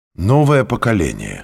Новое поколение.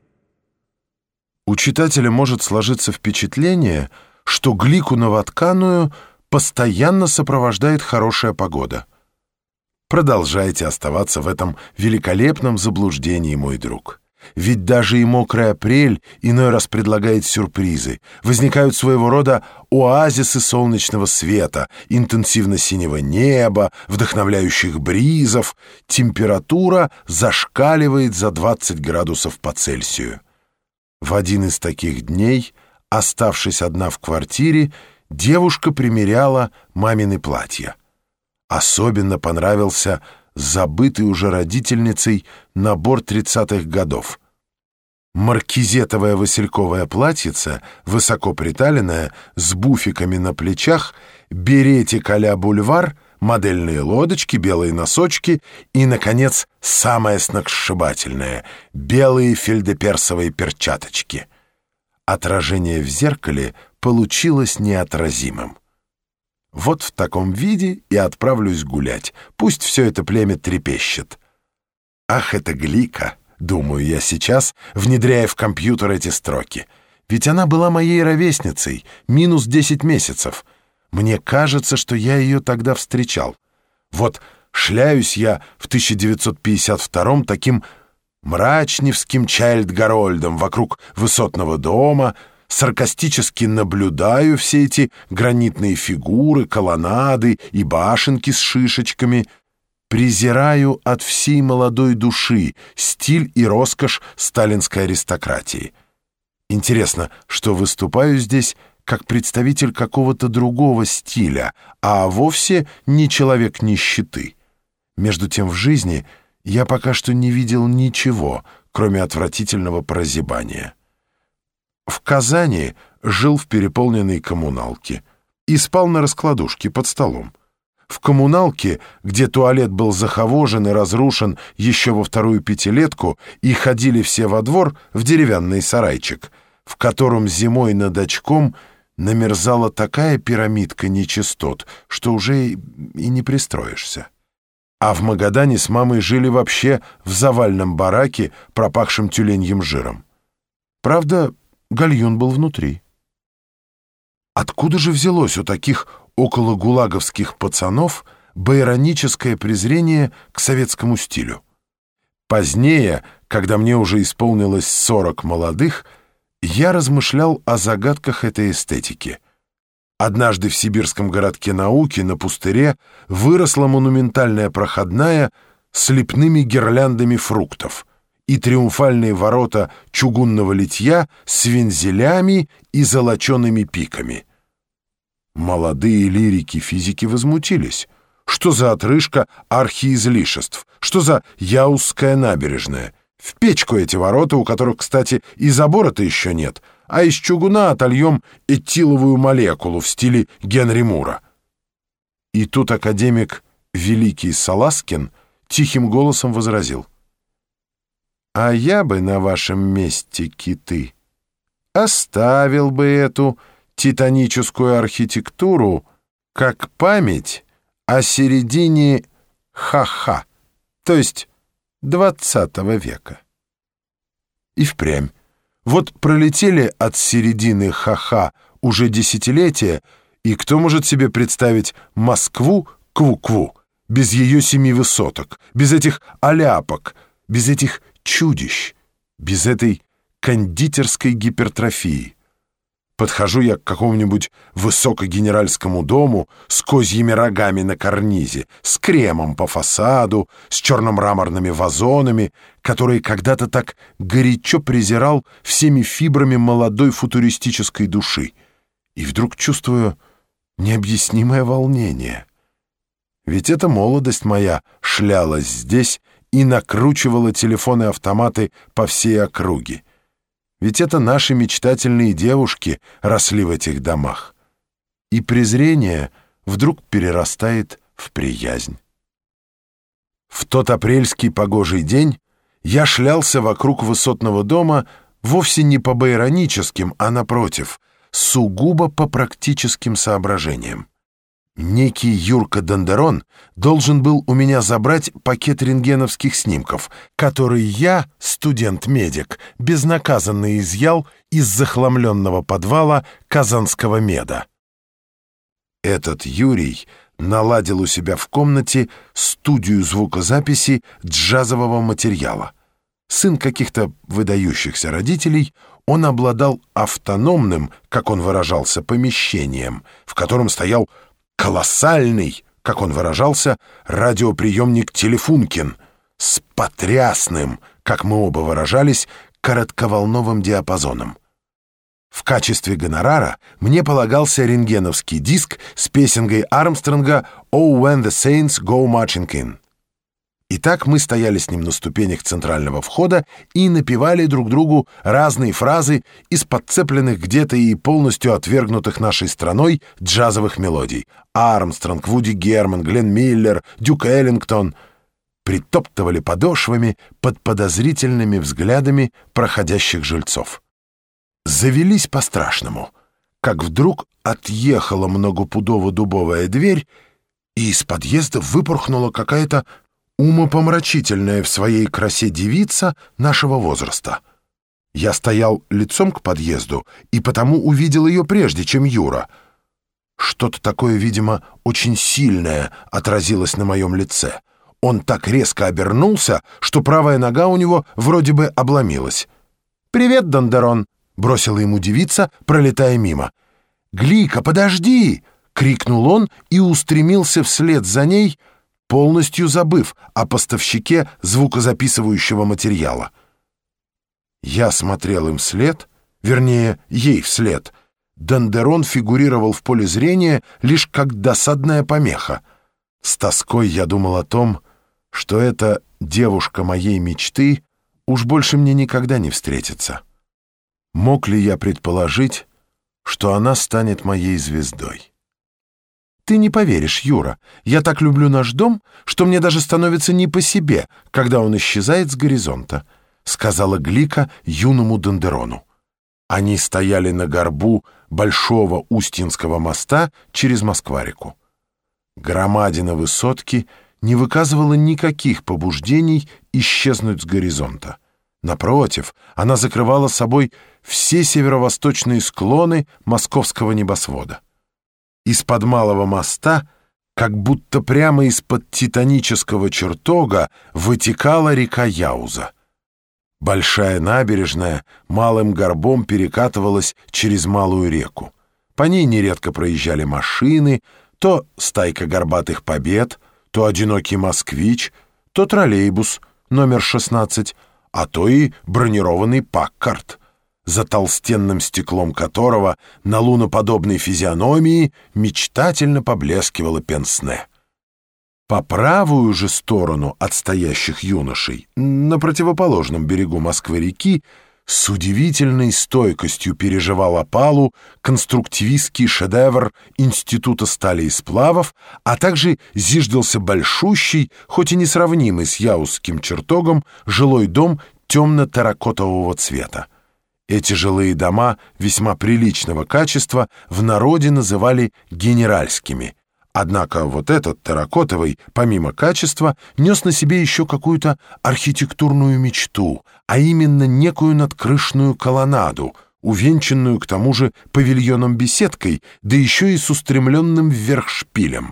У читателя может сложиться впечатление, что Глику Новотканую постоянно сопровождает хорошая погода. Продолжайте оставаться в этом великолепном заблуждении, мой друг. Ведь даже и мокрый апрель иной раз предлагает сюрпризы. Возникают своего рода оазисы солнечного света, интенсивно-синего неба, вдохновляющих бризов. Температура зашкаливает за 20 градусов по Цельсию. В один из таких дней, оставшись одна в квартире, девушка примеряла мамины платья. Особенно понравился забытый уже родительницей набор 30-х годов. Маркизетовое васильковое платьице, высоко приталенное, с буфиками на плечах, беретик а-ля бульвар, модельные лодочки, белые носочки и, наконец, самое сногсшибательное — белые фельдеперсовые перчаточки. Отражение в зеркале получилось неотразимым. Вот в таком виде и отправлюсь гулять. Пусть все это племя трепещет. Ах, это Глика, думаю я сейчас, внедряя в компьютер эти строки. Ведь она была моей ровесницей, минус 10 месяцев. Мне кажется, что я ее тогда встречал. Вот шляюсь я в 1952-м таким мрачневским Чайльд-Гарольдом вокруг высотного дома, саркастически наблюдаю все эти гранитные фигуры, колоннады и башенки с шишечками, презираю от всей молодой души стиль и роскошь сталинской аристократии. Интересно, что выступаю здесь как представитель какого-то другого стиля, а вовсе не человек нищеты. Между тем в жизни я пока что не видел ничего, кроме отвратительного прозябания. В Казани жил в переполненной коммуналке и спал на раскладушке под столом. В коммуналке, где туалет был захавожен и разрушен еще во вторую пятилетку, и ходили все во двор в деревянный сарайчик, в котором зимой над очком намерзала такая пирамидка нечистот, что уже и не пристроишься. А в Магадане с мамой жили вообще в завальном бараке, пропахшем тюленьим жиром. Правда, гальюн был внутри. Откуда же взялось у таких окологулаговских пацанов байроническое презрение к советскому стилю? Позднее, когда мне уже исполнилось 40 молодых, я размышлял о загадках этой эстетики. Однажды в сибирском городке науки на пустыре выросла монументальная проходная с лепными гирляндами фруктов и триумфальные ворота чугунного литья с вензелями и золочеными пиками. Молодые лирики-физики возмутились. Что за отрыжка архиизлишеств? Что за Яузская набережная? В печку эти ворота, у которых, кстати, и забора-то еще нет, а из чугуна отольем этиловую молекулу в стиле Генри Мура. И тут академик Великий Саласкин тихим голосом возразил: «А я бы на вашем месте, киты, оставил бы эту титаническую архитектуру как память о середине ха-ха, то есть 20 века». И впрямь. Вот пролетели от середины ха-ха уже десятилетия, и кто может себе представить Москву кву-кву без ее 7 высоток, без этих аляпок, без этих чудищ, без этой кондитерской гипертрофии? Подхожу я к какому-нибудь высокогенеральскому дому с козьими рогами на карнизе, с кремом по фасаду, с черно-мраморными вазонами, которые когда-то так горячо презирал всеми фибрами молодой футуристической души. И вдруг чувствую необъяснимое волнение. Ведь эта молодость моя шлялась здесь и накручивала телефоны-автоматы по всей округе. Ведь это наши мечтательные девушки росли в этих домах. И презрение вдруг перерастает в приязнь. В тот апрельский погожий день я шлялся вокруг высотного дома вовсе не по байроническим, а, напротив, сугубо по практическим соображениям. Некий Юрка Дондерон должен был у меня забрать пакет рентгеновских снимков, который я, студент-медик, безнаказанно изъял из захламленного подвала Казанского меда. Этот Юрий наладил у себя в комнате студию звукозаписи джазового материала. Сын каких-то выдающихся родителей, он обладал автономным, как он выражался, помещением, в котором стоял колоссальный, как он выражался, радиоприемник «Телефункин» с потрясным, как мы оба выражались, коротковолновым диапазоном. В качестве гонорара мне полагался рентгеновский диск с песенкой Армстронга «Oh, when the saints go marching in». Итак, мы стояли с ним на ступенях центрального входа и напевали друг другу разные фразы из подцепленных где-то и полностью отвергнутых нашей страной джазовых мелодий. Армстронг, Вуди Герман, Глен Миллер, Дюк Эллингтон притоптывали подошвами под подозрительными взглядами проходящих жильцов. Завелись по-страшному, как вдруг отъехала многопудово-дубовая дверь, и из подъезда выпорхнула какая-то умопомрачительная в своей красе девица нашего возраста. Я стоял лицом к подъезду и потому увидел ее прежде, чем Юра. Что-то такое, видимо, очень сильное отразилось на моем лице. Он так резко обернулся, что правая нога у него вроде бы обломилась. «Привет, Дондерон!» — бросила ему девица, пролетая мимо. «Глика, подожди!» — крикнул он и устремился вслед за ней, полностью забыв о поставщике звукозаписывающего материала. Я смотрел им вслед, вернее, ей вслед. Дондерон фигурировал в поле зрения лишь как досадная помеха. С тоской я думал о том, что эта девушка моей мечты уж больше мне никогда не встретится. Мог ли я предположить, что она станет моей звездой? Ты не поверишь, Юра, я так люблю наш дом, что мне даже становится не по себе, когда он исчезает с горизонта», — сказала Глика юному Дондерону. Они стояли на горбу большого Устинского моста через Москва-реку. Громадина высотки не выказывала никаких побуждений исчезнуть с горизонта. Напротив, она закрывала собой все северо-восточные склоны московского небосвода. Из-под малого моста, как будто прямо из-под титанического чертога, вытекала река Яуза. Большая набережная малым горбом перекатывалась через малую реку. По ней нередко проезжали машины, то стайка горбатых побед, то одинокий москвич, то троллейбус номер 16, а то и бронированный Паккарт, за толстенным стеклом которого на луноподобной физиономии мечтательно поблескивало пенсне. По правую же сторону от стоящих юношей, на противоположном берегу Москвы-реки, с удивительной стойкостью переживал опалу конструктивистский шедевр Института стали и сплавов, а также зиждался большущий, хоть и несравнимый с яузским чертогом, жилой дом темно-терракотового цвета. Эти жилые дома весьма приличного качества в народе называли генеральскими. Однако вот этот терракотовый, помимо качества, нес на себе еще какую-то архитектурную мечту, а именно некую надкрышную колоннаду, увенчанную к тому же павильоном-беседкой, да еще и с устремленным вверх шпилем.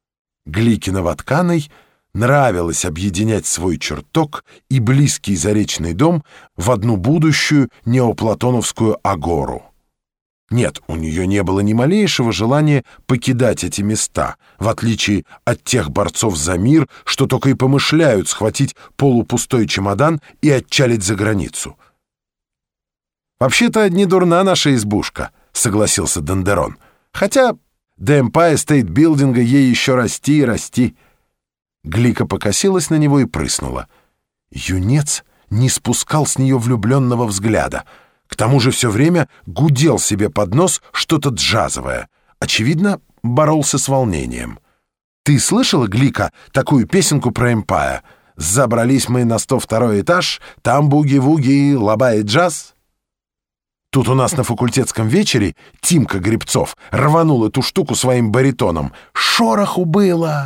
Гликино-Ватканой нравилось объединять свой чертог и близкий заречный дом в одну будущую неоплатоновскую агору. Нет, у нее не было ни малейшего желания покидать эти места, в отличие от тех борцов за мир, что только и помышляют схватить полупустой чемодан и отчалить за границу. «Вообще-то не дурна наша избушка», — согласился Дондерон. «Хотя до Empire State Building ей еще расти и расти». Глика покосилась на него и прыснула. Юнец не спускал с нее влюбленного взгляда. К тому же все время гудел себе под нос что-то джазовое. Очевидно, боролся с волнением. «Ты слышала, Глика, такую песенку про Эмпайр? Забрались мы на 102-й этаж, там буги-вуги, лаба и джаз». Тут у нас на факультетском вечере Тимка Гребцов рванул эту штуку своим баритоном. Шороху было!»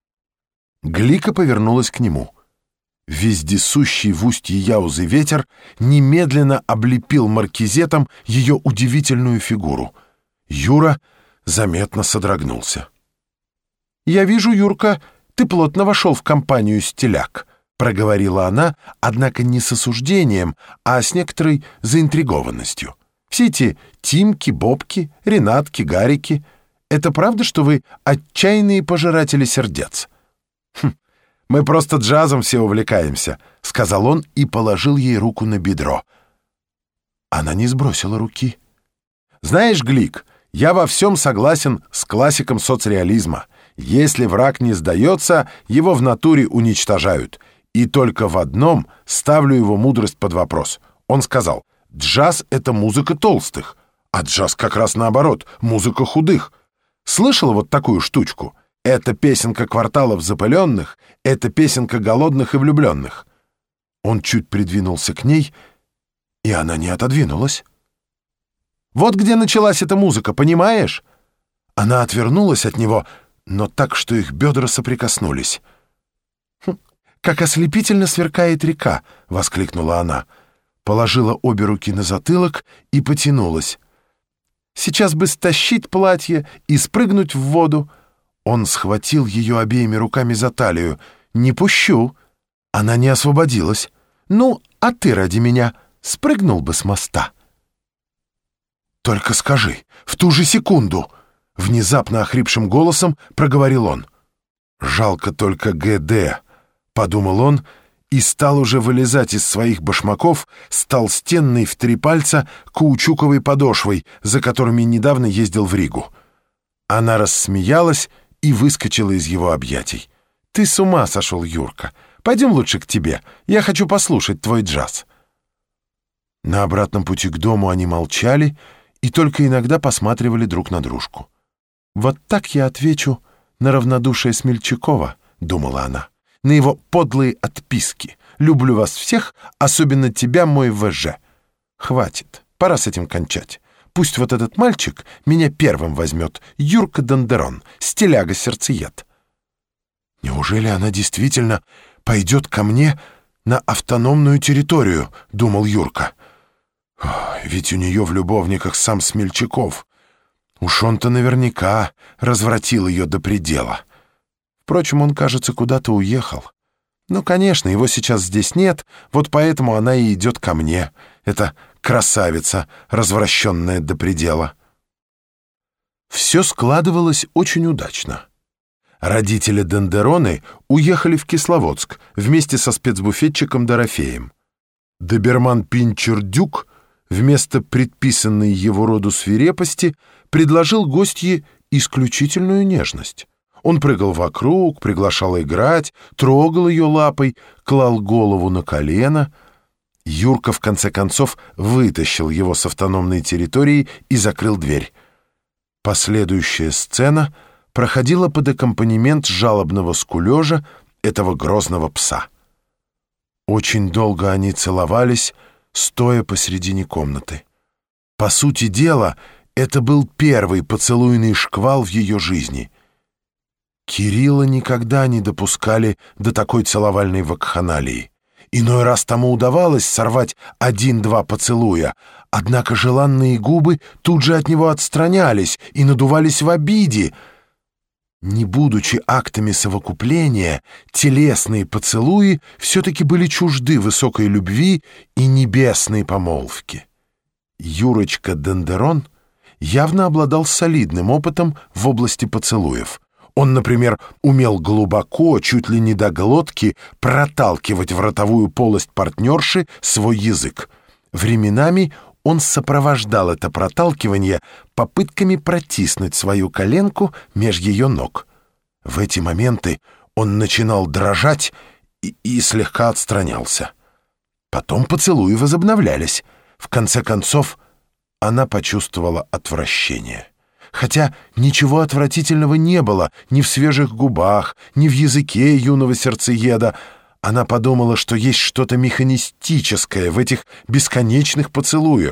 Глика повернулась к нему. Вездесущий в устье Яузы ветер немедленно облепил маркизетом ее удивительную фигуру. Юра заметно содрогнулся. «Я вижу, Юрка, ты плотно вошел в компанию стиляк», — проговорила она, однако не с осуждением, а с некоторой заинтригованностью. «Все эти Тимки, Бобки, Ренатки, Гарики — это правда, что вы отчаянные пожиратели сердец?» «Мы просто джазом все увлекаемся», — сказал он и положил ей руку на бедро. Она не сбросила руки. «Знаешь, Глик, я во всем согласен с классиком соцреализма. Если враг не сдается, его в натуре уничтожают. И только в одном ставлю его мудрость под вопрос. Он сказал: джаз — это музыка толстых, а джаз как раз наоборот, музыка худых. Слышала вот такую штучку? Это песенка кварталов запыленных, это песенка голодных и влюбленных». Он чуть придвинулся к ней, и она не отодвинулась. «Вот где началась эта музыка, понимаешь?» Она отвернулась от него, но так, что их бедра соприкоснулись. «Как ослепительно сверкает река!» — воскликнула она. Положила обе руки на затылок и потянулась. «Сейчас бы стащить платье и спрыгнуть в воду». Он схватил ее обеими руками за талию. «Не пущу!» Она не освободилась. «Ну, а ты ради меня спрыгнул бы с моста?» «Только скажи, в ту же секунду!» Внезапно охрипшим голосом проговорил он. «Жалко только ГД», — подумал он, и стал уже вылезать из своих башмаков с толстенной в 3 пальца каучуковой подошвой, за которыми недавно ездил в Ригу. Она рассмеялась и выскочила из его объятий. «Ты с ума сошел, Юрка. Пойдем лучше к тебе. Я хочу послушать твой джаз». На обратном пути к дому они молчали и только иногда посматривали друг на дружку. «Вот так я отвечу на равнодушие Смельчакова», — думала она, «на его подлые отписки. Люблю вас всех, особенно тебя, мой ВЖ. Хватит, пора с этим кончать. Пусть вот этот мальчик меня первым возьмет, Юрка Дондерон, стиляга-сердцеед». «Неужели она действительно пойдет ко мне на автономную территорию?» — думал Юрка. «Ведь у нее в любовниках сам Смельчаков. Уж он-то наверняка развратил ее до предела. Впрочем, он, кажется, куда-то уехал. Ну, конечно, его сейчас здесь нет, вот поэтому она и идет ко мне. Это красавица, развращенная до предела». Все складывалось очень удачно. Родители Дондероны уехали в Кисловодск вместе со спецбуфетчиком Дорофеем. Доберман-пинчер-дюк вместо предписанной его роду свирепости предложил гостье исключительную нежность. Он прыгал вокруг, приглашал играть, трогал ее лапой, клал голову на колено. Юрка, в конце концов, вытащил его с автономной территории и закрыл дверь. Последующая сцена проходила под аккомпанемент жалобного скулежа этого грозного пса. Очень долго они целовались, стоя посредине комнаты. По сути дела, это был первый поцелуйный шквал в ее жизни. Кирилла никогда не допускали до такой целовальной вакханалии. Иной раз тому удавалось сорвать 1-2 поцелуя, однако желанные губы тут же от него отстранялись и надувались в обиде. Не будучи актами совокупления, телесные поцелуи все-таки были чужды высокой любви и небесной помолвки. Юрочка Дондерон явно обладал солидным опытом в области поцелуев. Он, например, умел глубоко, чуть ли не до глотки, проталкивать в ротовую полость партнерши свой язык. Временами он сопровождал это проталкивание попытками протиснуть свою коленку меж ее ног. В эти моменты он начинал дрожать и слегка отстранялся. Потом поцелуи возобновлялись. В конце концов, она почувствовала отвращение. Хотя ничего отвратительного не было ни в свежих губах, ни в языке юного сердцееда. Она подумала, что есть что-то механистическое в этих бесконечных поцелуях.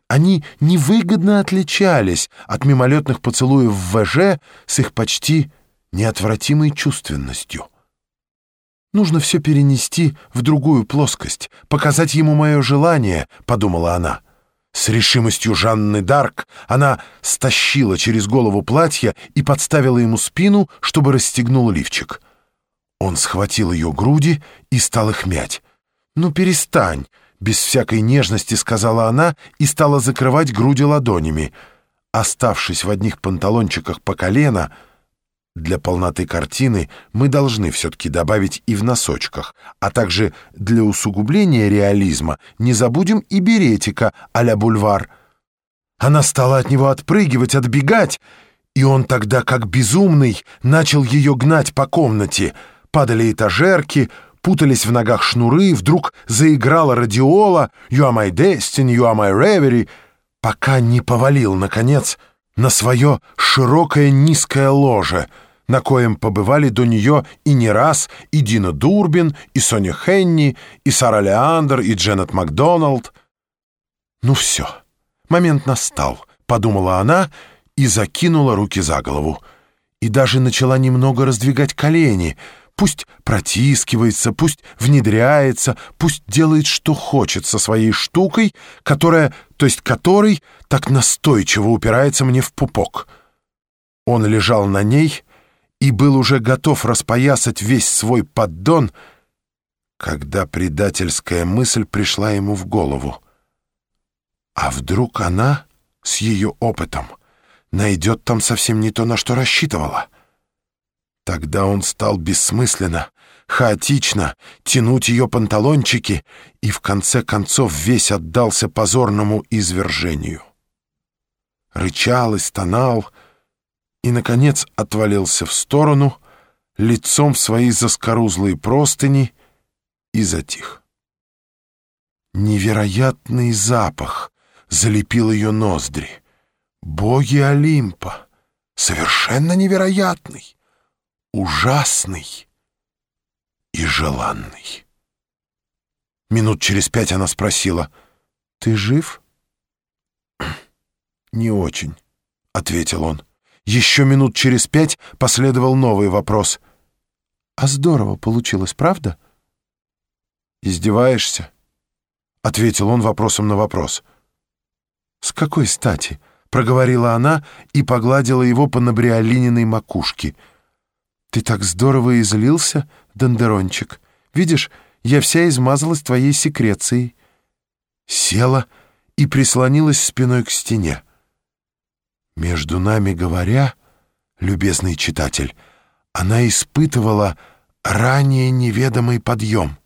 Они невыгодно отличались от мимолетных поцелуев в ВЖ с их почти неотвратимой чувственностью. «Нужно все перенести в другую плоскость, показать ему мое желание», — подумала она. С решимостью Жанны д'Арк она стащила через голову платье и подставила ему спину, чтобы расстегнул лифчик. Он схватил ее груди и стал их мять. «Ну, перестань!» — без всякой нежности сказала она и стала закрывать груди ладонями. Оставшись в одних панталончиках по колено, для полноты картины мы должны все-таки добавить и в носочках, а также для усугубления реализма не забудем и беретика а-ля бульвар. Она стала от него отпрыгивать, отбегать, и он тогда, как безумный, начал ее гнать по комнате. Падали этажерки, путались в ногах шнуры, вдруг заиграла радиола «You are my destiny, you are my reverie», пока не повалил, наконец, на свое широкое низкое ложе, на коем побывали до нее и не раз и Дина Дурбин, и Соня Хенни, и Сара Леандер, и Дженнет Макдоналд. «Ну все, момент настал», — подумала она и закинула руки за голову. И даже начала немного раздвигать колени. Пусть протискивается, пусть внедряется, пусть делает, что хочет со своей штукой, которой так настойчиво упирается мне в пупок. Он лежал на ней и был уже готов распоясать весь свой поддон, когда предательская мысль пришла ему в голову. А вдруг она, с ее опытом, найдет там совсем не то, на что рассчитывала? Тогда он стал бессмысленно, хаотично тянуть ее панталончики и в конце концов весь отдался позорному извержению. Рычал и стонал, и, наконец, отвалился в сторону, лицом в свои заскорузлые простыни, и затих. Невероятный запах залепил ее ноздри. Боги Олимпа! Совершенно невероятный! Ужасный и желанный. Минут через 5 она спросила: «Ты жив?» «Не очень», — ответил он. Еще минут через 5 последовал новый вопрос. «А здорово получилось, правда?» «Издеваешься?» — ответил он вопросом на вопрос. «С какой стати?» — проговорила она и погладила его по набриолининой макушке. «Ты так здорово излился, Дондерончик. Видишь, я вся измазалась твоей секрецией». Села и прислонилась спиной к стене. Между нами говоря, любезный читатель, она испытывала ранее неведомый подъем.